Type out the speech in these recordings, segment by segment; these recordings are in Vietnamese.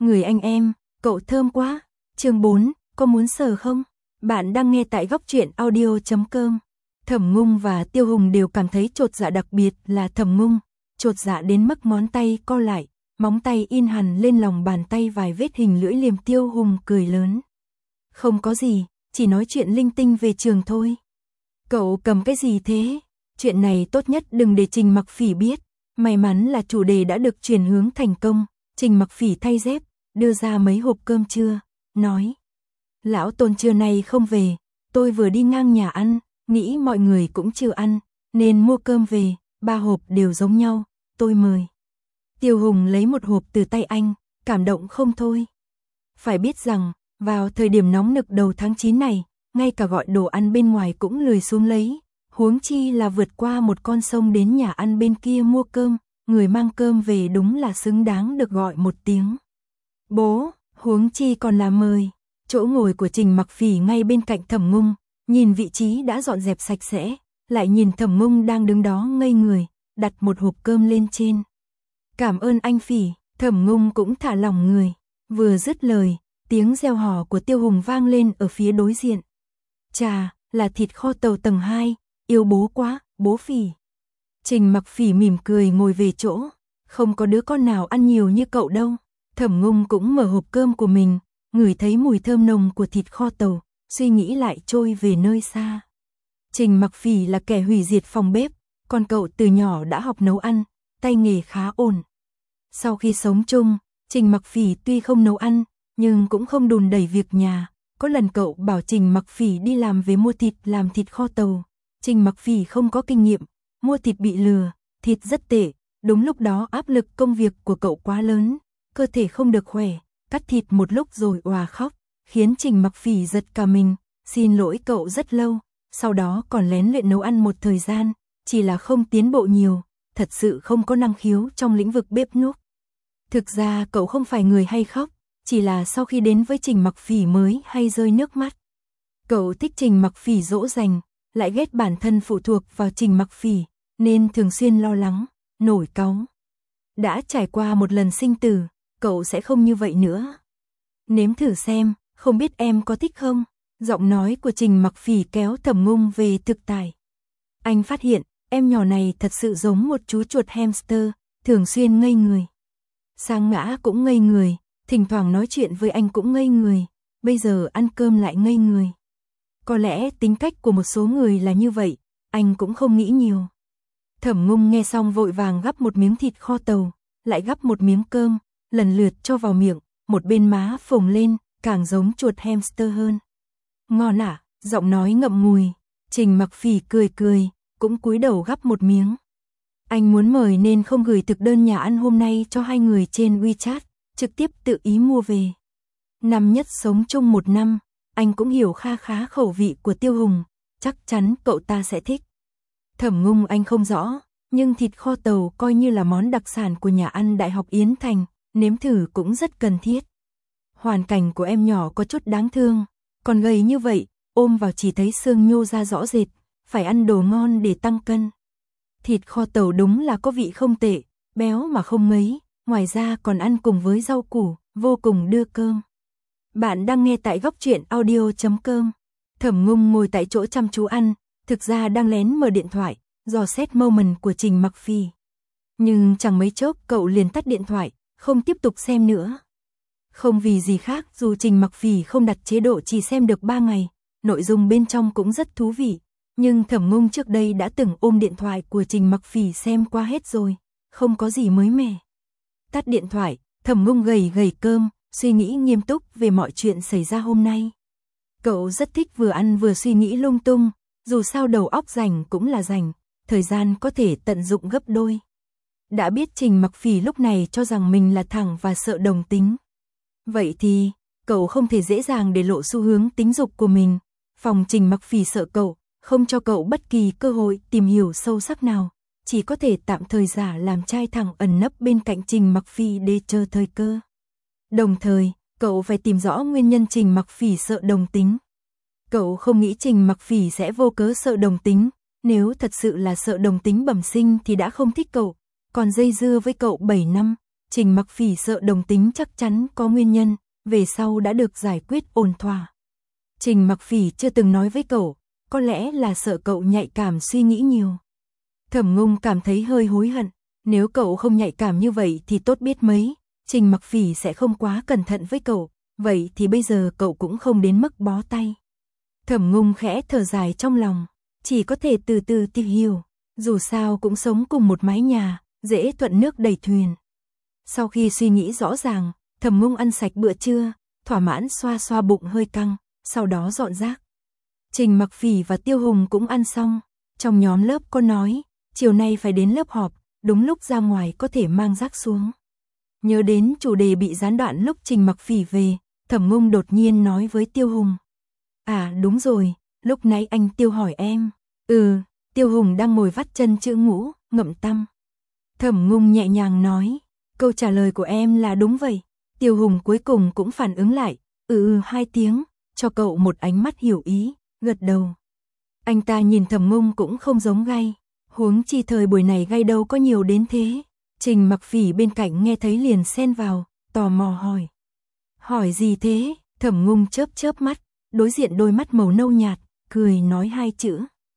Người anh em, cậu thơm quá. Chương 4, có muốn sờ không? Bạn đang nghe tại góc truyện audio.com. Thẩm Ngung và Tiêu Hùng đều cảm thấy chột dạ, đặc biệt là Thẩm Ngung, chột dạ đến mức ngón tay co lại, móng tay in hẳn lên lòng bàn tay vài vết hình lưỡi liềm. Tiêu Hùng cười lớn. Không có gì, chỉ nói chuyện linh tinh về trường thôi. Cậu cầm cái gì thế? Chuyện này tốt nhất đừng để Trình Mặc Phỉ biết. May mắn là chủ đề đã được chuyển hướng thành công. Trình Mặc Phỉ thay dép, đưa ra mấy hộp cơm trưa, nói: Lão Tôn trưa nay không về, tôi vừa đi ngang nhà ăn, nghĩ mọi người cũng chưa ăn, nên mua cơm về, 3 hộp đều giống nhau, tôi mời. Tiêu Hùng lấy một hộp từ tay anh, cảm động không thôi. Phải biết rằng, vào thời điểm nóng nực đầu tháng 9 này, ngay cả gọi đồ ăn bên ngoài cũng lười xuống lấy, huống chi là vượt qua một con sông đến nhà ăn bên kia mua cơm, người mang cơm về đúng là xứng đáng được gọi một tiếng bố, huống chi còn là mời. Chỗ ngồi của Trình Mặc Phỉ ngay bên cạnh Thẩm Ngung, nhìn vị trí đã dọn dẹp sạch sẽ, lại nhìn Thẩm Ngung đang đứng đó ngây người, đặt một hộp cơm lên trên. Cảm ơn anh Phỉ. Thẩm Ngung cũng thả lỏng người, vừa dứt lời, tiếng reo hò của Tiêu Hùng vang lên ở phía đối diện. Chà, là thịt kho tàu tầng 2, yêu bố quá, bố Phỉ. Trình Mặc Phỉ mỉm cười ngồi về chỗ, không có đứa con nào ăn nhiều như cậu đâu. Thẩm Ngung cũng mở hộp cơm của mình, ngửi thấy mùi thơm nồng của thịt kho tàu, suy nghĩ lại trôi về nơi xa. Trình Mặc Phỉ là kẻ hủy diệt phòng bếp, còn cậu từ nhỏ đã học nấu ăn, tay nghề khá ổn. Sau khi sống chung, Trình Mặc Phỉ tuy không nấu ăn, nhưng cũng không đùn đẩy việc nhà. Có lần cậu bảo Trình Mặc Phỉ đi làm về mua thịt làm thịt kho tàu. Trình Mặc Phỉ không có kinh nghiệm, mua thịt bị lừa, thịt rất tệ. Đúng lúc đó áp lực công việc của cậu quá lớn, cơ thể không được khỏe, cắt thịt một lúc rồi òa khóc, khiến Trình Mặc Phỉ giật cả mình, xin lỗi cậu rất lâu, sau đó còn lén luyện nấu ăn một thời gian, chỉ là không tiến bộ nhiều, thật sự không có năng khiếu trong lĩnh vực bếp núc. Thực ra cậu không phải người hay khóc, chỉ là sau khi đến với Trình Mặc Phỉ mới hay rơi nước mắt. Cậu thích Trình Mặc Phỉ dỗ dành, lại ghét bản thân phụ thuộc vào Trình Mặc Phỉ, nên thường xuyên lo lắng, nổi cáu. Đã trải qua một lần sinh tử, cậu sẽ không như vậy nữa. Nếm thử xem, không biết em có thích không? Giọng nói của Trình Mặc Phỉ kéo Thẩm Ngung về thực tại. Anh phát hiện, em nhỏ này thật sự giống một chú chuột hamster, thường xuyên ngây người. Sang ngã cũng ngây người, thỉnh thoảng nói chuyện với anh cũng ngây người, bây giờ ăn cơm lại ngây người. Có lẽ tính cách của một số người là như vậy, anh cũng không nghĩ nhiều. Thẩm Ngung nghe xong vội vàng gắp một miếng thịt kho tàu, lại gắp một miếng cơm, lần lượt cho vào miệng, một bên má phồng lên, càng giống chuột hamster hơn. Ngon à, giọng nói ngậm ngùi. Trình Mặc Phỉ cười cười, cũng cúi đầu gắp một miếng. Anh muốn mời nên không gửi thực đơn nhà ăn hôm nay cho hai người trên WeChat, trực tiếp tự ý mua về. Năm nhất sống chung 1 năm, anh cũng hiểu kha khá khẩu vị của Tiêu Hùng, chắc chắn cậu ta sẽ thích. Thẩm Ngung anh không rõ, nhưng thịt kho tàu coi như là món đặc sản của nhà ăn Đại học Yến Thành, nếm thử cũng rất cần thiết. Hoàn cảnh của em nhỏ có chút đáng thương, còn gầy như vậy, ôm vào chỉ thấy xương nhô ra rõ rệt, phải ăn đồ ngon để tăng cân. Thịt kho tàu đúng là có vị không tệ, béo mà không mấy, ngoài ra còn ăn cùng với rau củ, vô cùng đưa cơm. Bạn đang nghe tại góc truyện audio.com. Thẩm Ngung ngồi tại chỗ chăm chú ăn, thực ra đang lén mở điện thoại, dò xét moment của Trình Mặc Phỉ. Nhưng chẳng mấy chốc cậu liền tắt điện thoại, không tiếp tục xem nữa. Không vì gì khác, dù Trình Mặc Phỉ không đặt chế độ chỉ xem được 3 ngày, nội dung bên trong cũng rất thú vị. Nhưng Thẩm Ngung trước đây đã từng ôm điện thoại của Trình Mặc Phỉ xem qua hết rồi, không có gì mới mẻ. Tắt điện thoại, Thẩm Ngung gầy gầy cơm, suy nghĩ nghiêm túc về mọi chuyện xảy ra hôm nay. Cậu rất thích vừa ăn vừa suy nghĩ lung tung, dù sao đầu óc rảnh cũng là rảnh, thời gian có thể tận dụng gấp đôi. Đã biết Trình Mặc Phỉ lúc này cho rằng mình là thẳng và sợ đồng tính. Vậy thì, cậu không thể dễ dàng để lộ xu hướng tính dục của mình, phòng Trình Mặc Phỉ sợ cậu, không cho cậu bất kỳ cơ hội tìm hiểu sâu sắc nào, chỉ có thể tạm thời giả làm trai thẳng ẩn nấp bên cạnh Trình Mặc Phỉ để chờ thời cơ. Đồng thời, cậu phải tìm rõ nguyên nhân Trình Mặc Phỉ sợ đồng tính. Cậu không nghĩ Trình Mặc Phỉ sẽ vô cớ sợ đồng tính, nếu thật sự là sợ đồng tính bẩm sinh thì đã không thích cậu, còn dây dưa với cậu 7 năm, Trình Mặc Phỉ sợ đồng tính chắc chắn có nguyên nhân, về sau đã được giải quyết ổn thỏa. Trình Mặc Phỉ chưa từng nói với cậu, có lẽ là sợ cậu nhạy cảm suy nghĩ nhiều. Thẩm Ngung cảm thấy hơi hối hận, nếu cậu không nhạy cảm như vậy thì tốt biết mấy, Trình Mặc Phỉ sẽ không quá cẩn thận với cậu, vậy thì bây giờ cậu cũng không đến mức bó tay. Thẩm Ngung khẽ thở dài trong lòng, chỉ có thể từ từ tìm hiểu, dù sao cũng sống cùng một mái nhà, dễ thuận nước đẩy thuyền. Sau khi suy nghĩ rõ ràng, Thẩm Ngung ăn sạch bữa trưa, thỏa mãn xoa xoa bụng hơi căng, sau đó dọn rác. Trình Mặc Phỉ và Tiêu Hùng cũng ăn xong, trong nhóm lớp có nói, chiều nay phải đến lớp họp, đúng lúc ra ngoài có thể mang rác xuống. Nhớ đến chủ đề bị gián đoạn lúc Trình Mặc Phỉ về, Thẩm Ngung đột nhiên nói với Tiêu Hùng. À đúng rồi, lúc nãy anh Tiêu hỏi em. Tiêu Hùng đang ngồi vắt chân chữ ngũ, ngậm tăm. Thẩm Ngung nhẹ nhàng nói, câu trả lời của em là đúng vậy. Tiêu Hùng cuối cùng cũng phản ứng lại, hai tiếng, cho cậu một ánh mắt hiểu ý, gật đầu. Anh ta nhìn Thẩm Ngung cũng không giống gay, huống chi thời buổi này gay đâu có nhiều đến thế. Trình Mặc Phỉ bên cạnh nghe thấy liền xen vào, tò mò hỏi. Hỏi gì thế? Thẩm Ngung chớp chớp mắt, đối diện đôi mắt màu nâu nhạt, cười nói hai chữ.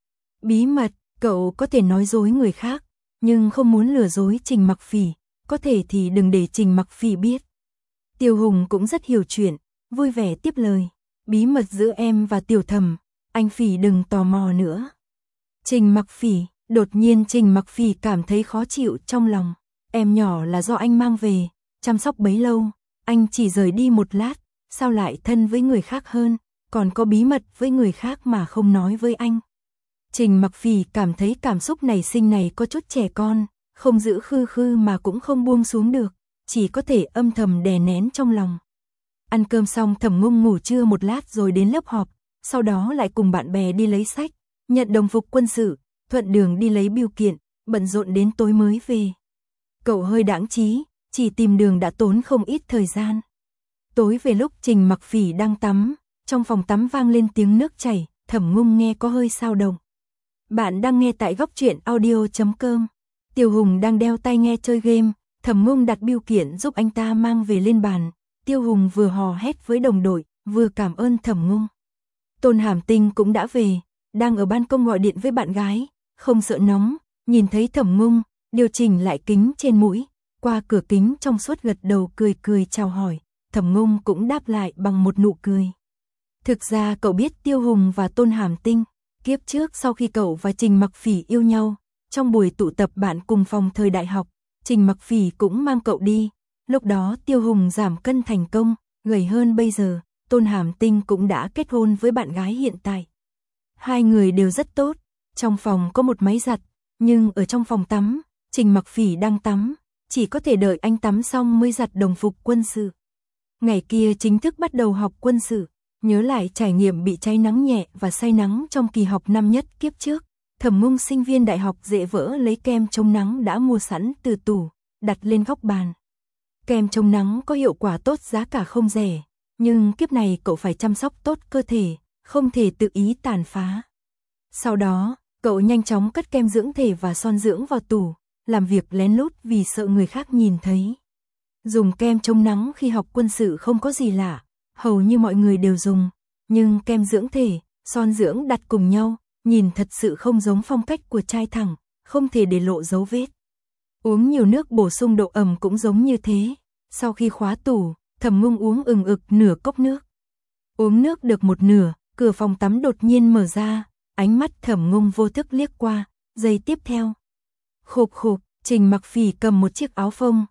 Bí mật, cậu có thể nói dối người khác, nhưng không muốn lừa dối Trình Mặc Phỉ, có thể thì đừng để Trình Mặc Phỉ biết. Tiêu Hùng cũng rất hiểu chuyện, vui vẻ tiếp lời. Bí mật giữa em và Tiểu Thẩm, anh Phỉ đừng tò mò nữa. Trình Mặc Phỉ, đột nhiên Trình Mặc Phỉ cảm thấy khó chịu trong lòng. Em nhỏ là do anh mang về, chăm sóc bấy lâu, anh chỉ rời đi một lát, sao lại thân với người khác hơn, còn có bí mật với người khác mà không nói với anh. Trình Mặc Phỉ cảm thấy cảm xúc nảy sinh này có chút trẻ con, không giữ khư khư mà cũng không buông xuống được, chỉ có thể âm thầm đè nén trong lòng. Ăn cơm xong Thẩm Ngung ngủ trưa một lát rồi đến lớp họp, sau đó lại cùng bạn bè đi lấy sách, nhận đồng phục quân sự, thuận đường đi lấy bưu kiện, bận rộn đến tối mới về. Cậu hơi đãng trí, chỉ tìm đường đã tốn không ít thời gian. Tối về lúc Trình Mặc Phỉ đang tắm, trong phòng tắm vang lên tiếng nước chảy, Thẩm Ngung nghe có hơi sao động. Bạn đang nghe tại góc truyện audio.com. Tiêu Hùng đang đeo tai nghe chơi game, Thẩm Ngung đặt bưu kiện giúp anh ta mang về lên bàn. Tiêu Hùng vừa hò hét với đồng đội, vừa cảm ơn Thẩm Ngung. Tôn Hàm Tinh cũng đã về, đang ở ban công gọi điện với bạn gái, không sợ nóng, nhìn thấy Thẩm Ngung, điều chỉnh lại kính trên mũi, qua cửa kính trong suốt gật đầu cười cười chào hỏi, Thẩm Ngung cũng đáp lại bằng một nụ cười. Thực ra cậu biết Tiêu Hùng và Tôn Hàm Tinh, kiếp trước sau khi cậu và Trình Mặc Phỉ yêu nhau, trong buổi tụ tập bạn cùng phòng thời đại học, Trình Mặc Phỉ cũng mang cậu đi, lúc đó Tiêu Hùng giảm cân thành công, gầy hơn bây giờ, Tôn Hàm Tinh cũng đã kết hôn với bạn gái hiện tại. Hai người đều rất tốt, trong phòng có một máy giặt, nhưng ở trong phòng tắm, Trình Mặc Phỉ đang tắm, chỉ có thể đợi anh tắm xong mới giặt đồng phục quân sự. Ngày kia chính thức bắt đầu học quân sự, nhớ lại trải nghiệm bị cháy nắng nhẹ và say nắng trong kỳ học năm nhất kiếp trước, Thẩm Ngung sinh viên đại học dễ vỡ lấy kem chống nắng đã mua sẵn từ tủ, đặt lên góc bàn. Kem chống nắng có hiệu quả tốt giá cả không rẻ, nhưng kiếp này cậu phải chăm sóc tốt cơ thể, không thể tự ý tàn phá. Sau đó, cậu nhanh chóng cất kem dưỡng thể và son dưỡng vào tủ, làm việc lén lút vì sợ người khác nhìn thấy. Dùng kem chống nắng khi học quân sự không có gì lạ, hầu như mọi người đều dùng, nhưng kem dưỡng thể, son dưỡng đặt cùng nhau, nhìn thật sự không giống phong cách của trai thẳng, không thể để lộ dấu vết. Uống nhiều nước bổ sung độ ẩm cũng giống như thế. Sau khi khóa tủ, Thẩm Ngung uống ừng ực nửa cốc nước. Uống nước được một nửa, cửa phòng tắm đột nhiên mở ra, ánh mắt Thẩm Ngung vô thức liếc qua, giây tiếp theo. Khục khục, Trình Mặc Phỉ cầm một chiếc áo phông,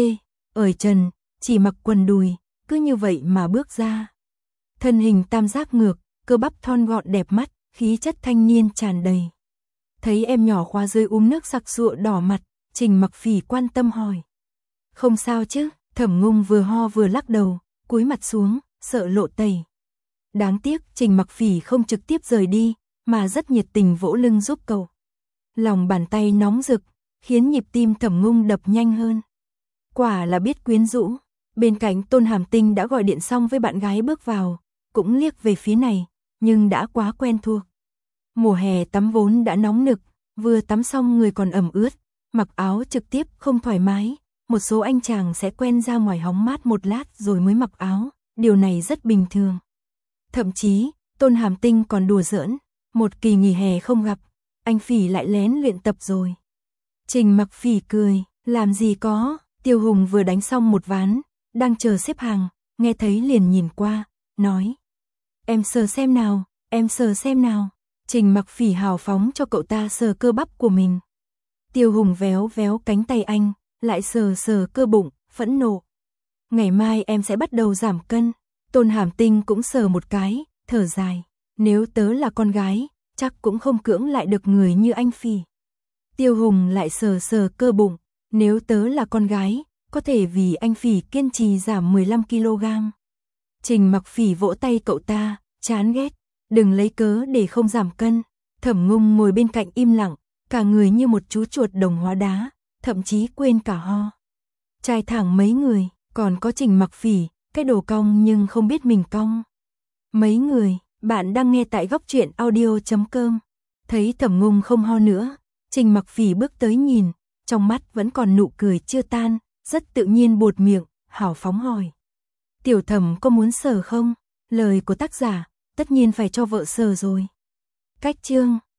ở trần, chỉ mặc quần đùi, cứ như vậy mà bước ra. Thân hình tam giác ngược, cơ bắp thon gọn đẹp mắt, khí chất thanh niên tràn đầy. Thấy em nhỏ khóa dưới nước sặc sụa đỏ mặt, Trình Mặc Phỉ quan tâm hỏi. Không sao chứ? Thẩm Ngung vừa ho vừa lắc đầu, cúi mặt xuống, sợ lộ tẩy. Đáng tiếc Trình Mặc Phỉ không trực tiếp rời đi, mà rất nhiệt tình vỗ lưng giúp cậu. Lòng bàn tay nóng rực, khiến nhịp tim Thẩm Ngung đập nhanh hơn. Quả là biết quyến rũ. Bên cạnh Tôn Hàm Tinh đã gọi điện xong với bạn gái bước vào, cũng liếc về phía này, nhưng đã quá quen thuộc. Mùa hè tắm vốn đã nóng nực, vừa tắm xong người còn ẩm ướt, mặc áo trực tiếp không thoải mái, một số anh chàng sẽ quen ra ngoài hóng mát một lát rồi mới mặc áo, điều này rất bình thường. Thậm chí, Tôn Hàm Tinh còn đùa giỡn, một kỳ nghỉ hè không gặp, anh Phỉ lại lén luyện tập rồi. Trình Mặc Phỉ cười, làm gì có, Tiêu Hùng vừa đánh xong một ván, đang chờ xếp hàng, nghe thấy liền nhìn qua, nói. Em sờ xem nào, em sờ xem nào. Trình Mặc Phỉ hào phóng cho cậu ta sờ cơ bắp của mình. Tiêu Hùng véo véo cánh tay anh, lại sờ sờ cơ bụng, phẫn nộ. Ngày mai em sẽ bắt đầu giảm cân. Tôn Hàm Tinh cũng sờ một cái, thở dài. Nếu tớ là con gái, chắc cũng không cưỡng lại được người như anh Phỉ. Tiêu Hùng lại sờ sờ cơ bụng. Nếu tớ là con gái, có thể vì anh Phỉ kiên trì giảm 15 kg. Trình Mặc Phỉ vỗ tay cậu ta, chán ghét. Đừng lấy cớ để không giảm cân. Thẩm Ngung ngồi bên cạnh im lặng, cả người như một chú chuột đồng hóa đá, thậm chí quên cả ho. Trai thẳng mấy người, còn có Trình Mặc Phỉ, cái đồ cong nhưng không biết mình cong. Mấy người, bạn đang nghe tại góc truyện audio.com. Thấy Thẩm Ngung không ho nữa, Trình Mặc Phỉ bước tới nhìn, trong mắt vẫn còn nụ cười chưa tan, rất tự nhiên buột miệng, hào phóng hỏi. Tiểu Thẩm có muốn sờ không? Lời của tác giả, tất nhiên phải cho vợ sờ rồi. Cách chương